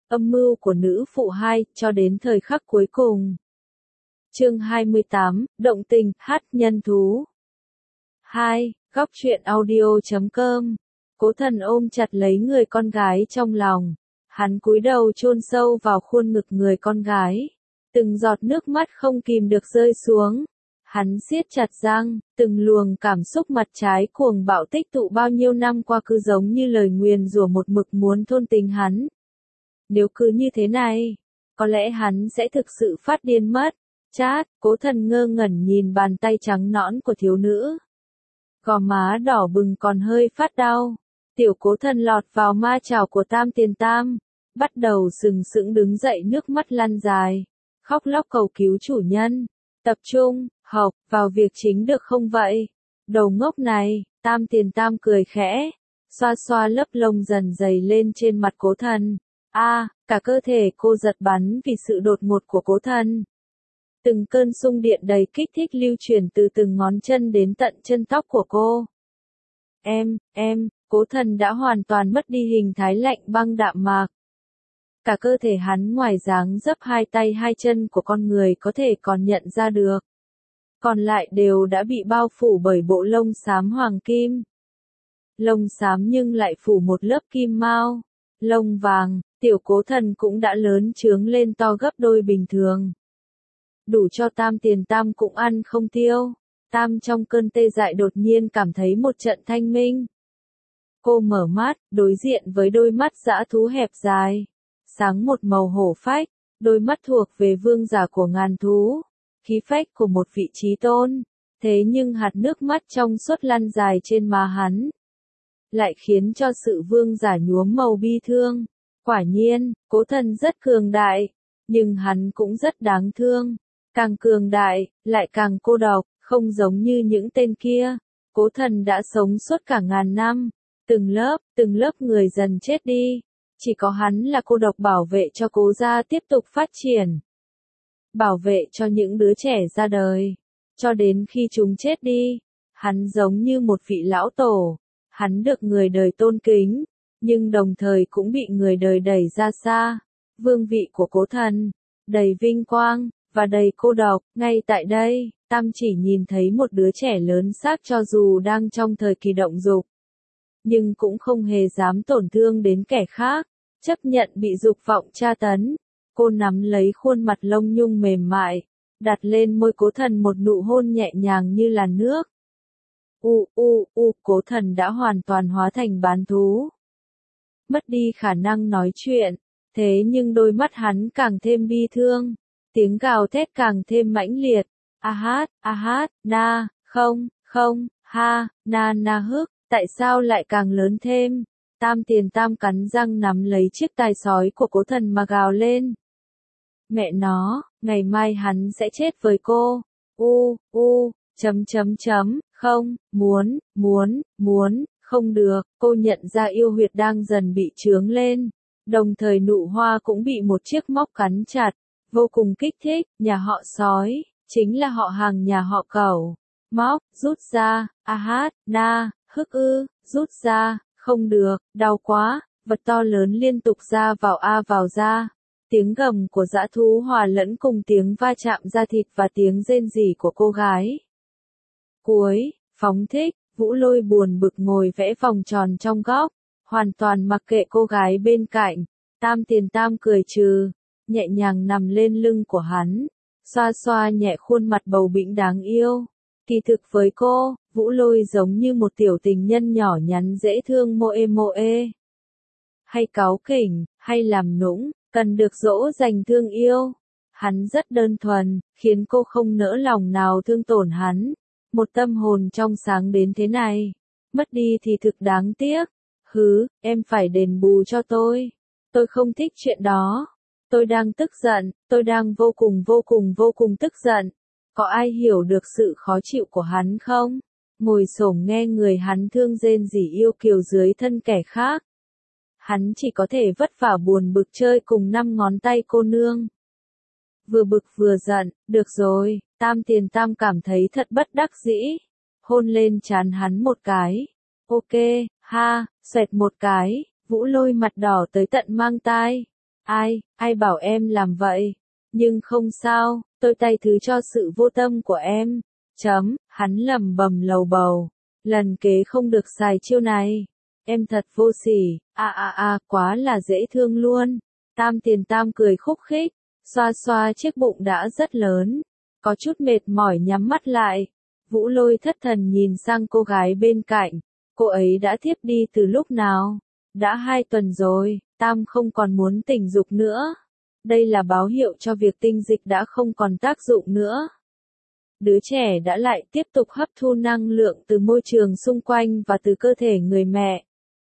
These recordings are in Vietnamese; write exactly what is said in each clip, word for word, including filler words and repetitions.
Âm mưu của nữ phụ hai, cho đến thời khắc cuối cùng. Chương hai mươi tám, Động tình, hát nhân thú. hai. Góc truyện audio chấm com. Cố Thần ôm chặt lấy người con gái trong lòng. Hắn cúi đầu chôn sâu vào khuôn ngực người con gái. Từng giọt nước mắt không kìm được rơi xuống. Hắn siết chặt răng, từng luồng cảm xúc mặt trái cuồng bạo tích tụ bao nhiêu năm qua cứ giống như lời nguyền rủa một mực muốn thôn tính hắn. Nếu cứ như thế này, có lẽ hắn sẽ thực sự phát điên mất. Chát, Cố Thần ngơ ngẩn nhìn bàn tay trắng nõn của thiếu nữ. Gò má đỏ bừng còn hơi phát đau. Tiểu Cố Thần lọt vào ma chảo của Tam Tiền Tam. Bắt đầu sừng sững đứng dậy, nước mắt lăn dài. Khóc lóc cầu cứu chủ nhân. Tập trung, học, vào việc chính được không vậy? Đầu ngốc này, Tam Tiền Tam cười khẽ. Xoa xoa lớp lông dần dày lên trên mặt Cố Thần. A, à, cả cơ thể cô giật bắn vì sự đột ngột của Cố Thần. Từng cơn xung điện đầy kích thích lưu chuyển từ từng ngón chân đến tận chân tóc của cô. Em, em, Cố Thần đã hoàn toàn mất đi hình thái lạnh băng đạm mạc. Cả cơ thể hắn ngoài dáng dấp hai tay hai chân của con người có thể còn nhận ra được. Còn lại đều đã bị bao phủ bởi bộ lông xám hoàng kim. Lông xám nhưng lại phủ một lớp kim mao. Lông vàng, tiểu Cố Thần cũng đã lớn trướng lên to gấp đôi bình thường. Đủ cho Tam Tiền Tam cũng ăn không tiêu. Tam trong cơn tê dại đột nhiên cảm thấy một trận thanh minh. Cô mở mắt, đối diện với đôi mắt dã thú hẹp dài. Sáng một màu hổ phách, đôi mắt thuộc về vương giả của ngàn thú. Khí phách của một vị chí tôn. Thế nhưng hạt nước mắt trong suốt lăn dài trên má hắn. Lại khiến cho sự vương giả nhuốm màu bi thương. Quả nhiên, Cố Thần rất cường đại. Nhưng hắn cũng rất đáng thương. Càng cường đại, lại càng cô độc, không giống như những tên kia. Cố Thần đã sống suốt cả ngàn năm. Từng lớp, từng lớp người dần chết đi. Chỉ có hắn là cô độc bảo vệ cho Cố gia tiếp tục phát triển. Bảo vệ cho những đứa trẻ ra đời. Cho đến khi chúng chết đi. Hắn giống như một vị lão tổ. Hắn được người đời tôn kính. Nhưng đồng thời cũng bị người đời đẩy ra xa. Vương vị của Cố Thần. Đầy vinh quang. Và đầy cô độc, ngay tại đây, Tam chỉ nhìn thấy một đứa trẻ lớn xác cho dù đang trong thời kỳ động dục. Nhưng cũng không hề dám tổn thương đến kẻ khác, chấp nhận bị dục vọng tra tấn. Cô nắm lấy khuôn mặt lông nhung mềm mại, đặt lên môi Cố Thần một nụ hôn nhẹ nhàng như làn nước. U u u, Cố Thần đã hoàn toàn hóa thành bán thú. Mất đi khả năng nói chuyện, thế nhưng đôi mắt hắn càng thêm bi thương. Tiếng gào thét càng thêm mãnh liệt. A hát, a hát, na, không, không, ha, na na hức, tại sao lại càng lớn thêm? Tam Tiền Tam cắn răng nắm lấy chiếc tai sói của Cố Thần mà gào lên. Mẹ nó, ngày mai hắn sẽ chết với cô. U, u, chấm chấm chấm, không, muốn, muốn, muốn, không được, cô nhận ra yêu huyệt đang dần bị trướng lên. Đồng thời nụ hoa cũng bị một chiếc móc cắn chặt. Vô cùng kích thích, nhà họ sói, chính là họ hàng nhà họ cẩu. Móc, rút ra, a hát, na, hức ư, rút ra, không được, đau quá, vật to lớn liên tục ra vào a vào ra. Tiếng gầm của dã thú hòa lẫn cùng tiếng va chạm da thịt và tiếng rên rỉ của cô gái. Cuối, phóng thích, Vũ Lôi buồn bực ngồi vẽ vòng tròn trong góc, hoàn toàn mặc kệ cô gái bên cạnh. Tam Tiền Tam cười trừ. Nhẹ nhàng nằm lên lưng của hắn, xoa xoa nhẹ khuôn mặt bầu bĩnh đáng yêu. Kỳ thực với cô, Vũ Lôi giống như một tiểu tình nhân nhỏ nhắn dễ thương moe moe. Hay cáu kỉnh, hay làm nũng, cần được dỗ dành thương yêu. Hắn rất đơn thuần, khiến cô không nỡ lòng nào thương tổn hắn. Một tâm hồn trong sáng đến thế này, mất đi thì thực đáng tiếc. Hứ, em phải đền bù cho tôi. Tôi không thích chuyện đó. Tôi đang tức giận, tôi đang vô cùng vô cùng vô cùng tức giận. Có ai hiểu được sự khó chịu của hắn không? Ngồi xổm nghe người hắn thương rên rỉ yêu kiều dưới thân kẻ khác. Hắn chỉ có thể vất vả buồn bực chơi cùng năm ngón tay cô nương. Vừa bực vừa giận, được rồi, Tam Tiền Tam cảm thấy thật bất đắc dĩ. Hôn lên trán hắn một cái. Ok, ha, xoẹt một cái, Vũ Lôi mặt đỏ tới tận mang tai. Ai, ai bảo em làm vậy? Nhưng không sao, tôi tay thứ cho sự vô tâm của em. Chấm, hắn lẩm bẩm lầu bầu. Lần kế không được xài chiêu này. Em thật vô sỉ, a a a, quá là dễ thương luôn. Tam Tiền Tam cười khúc khích, xoa xoa chiếc bụng đã rất lớn. Có chút mệt mỏi nhắm mắt lại. Vũ Lôi thất thần nhìn sang cô gái bên cạnh. Cô ấy đã thiếp đi từ lúc nào? Đã hai tuần rồi, Tam không còn muốn tình dục nữa. Đây là báo hiệu cho việc tinh dịch đã không còn tác dụng nữa. Đứa trẻ đã lại tiếp tục hấp thu năng lượng từ môi trường xung quanh và từ cơ thể người mẹ.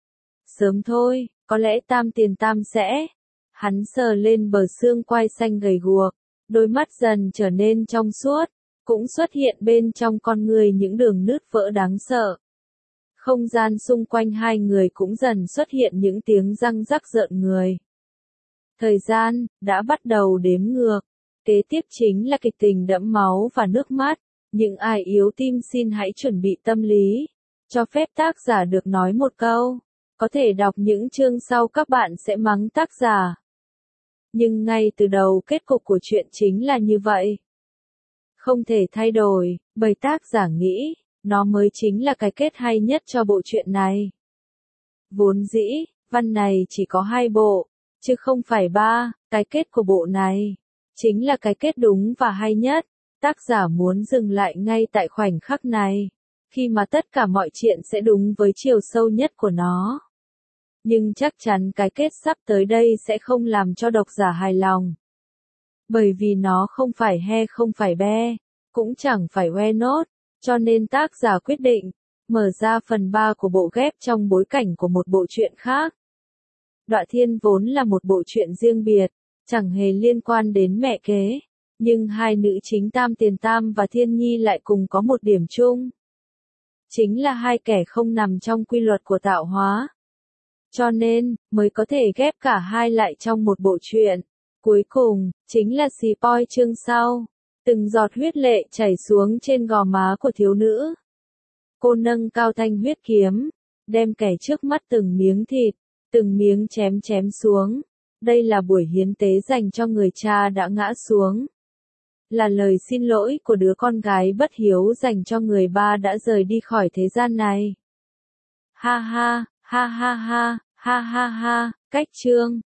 Sớm thôi, có lẽ Tam Tiền Tam sẽ. Hắn sờ lên bờ xương quai xanh gầy guộc, đôi mắt dần trở nên trong suốt, cũng xuất hiện bên trong con người những đường nứt vỡ đáng sợ. Không gian xung quanh hai người cũng dần xuất hiện những tiếng răng rắc rợn người. Thời gian đã bắt đầu đếm ngược. Kế tiếp chính là kịch tình đẫm máu và nước mắt. Những ai yếu tim xin hãy chuẩn bị tâm lý. Cho phép tác giả được nói một câu. Có thể đọc những chương sau các bạn sẽ mắng tác giả. Nhưng ngay từ đầu kết cục của chuyện chính là như vậy. Không thể thay đổi, bởi tác giả nghĩ, nó mới chính là cái kết hay nhất cho bộ truyện này. Vốn dĩ, văn này chỉ có hai bộ, chứ không phải ba, cái kết của bộ này chính là cái kết đúng và hay nhất. Tác giả muốn dừng lại ngay tại khoảnh khắc này, khi mà tất cả mọi chuyện sẽ đúng với chiều sâu nhất của nó. Nhưng chắc chắn cái kết sắp tới đây sẽ không làm cho độc giả hài lòng. Bởi vì nó không phải he không phải be, cũng chẳng phải we not, cho nên tác giả quyết định mở ra phần ba của bộ ghép trong bối cảnh của một bộ truyện khác. Đọa Thiên vốn là một bộ truyện riêng biệt, chẳng hề liên quan đến mẹ kế, nhưng hai nữ chính Tam Tiền Tam và Thiên Nhi lại cùng có một điểm chung. Chính là hai kẻ không nằm trong quy luật của tạo hóa. Cho nên, mới có thể ghép cả hai lại trong một bộ truyện. Cuối cùng, chính là spoil chương sau. Từng giọt huyết lệ chảy xuống trên gò má của thiếu nữ. Cô nâng cao thanh huyết kiếm, đem kẻ trước mắt từng miếng thịt, từng miếng chém chém xuống. Đây là buổi hiến tế dành cho người cha đã ngã xuống. Là lời xin lỗi của đứa con gái bất hiếu dành cho người ba đã rời đi khỏi thế gian này. Ha ha, ha ha ha, ha ha ha, cách chương.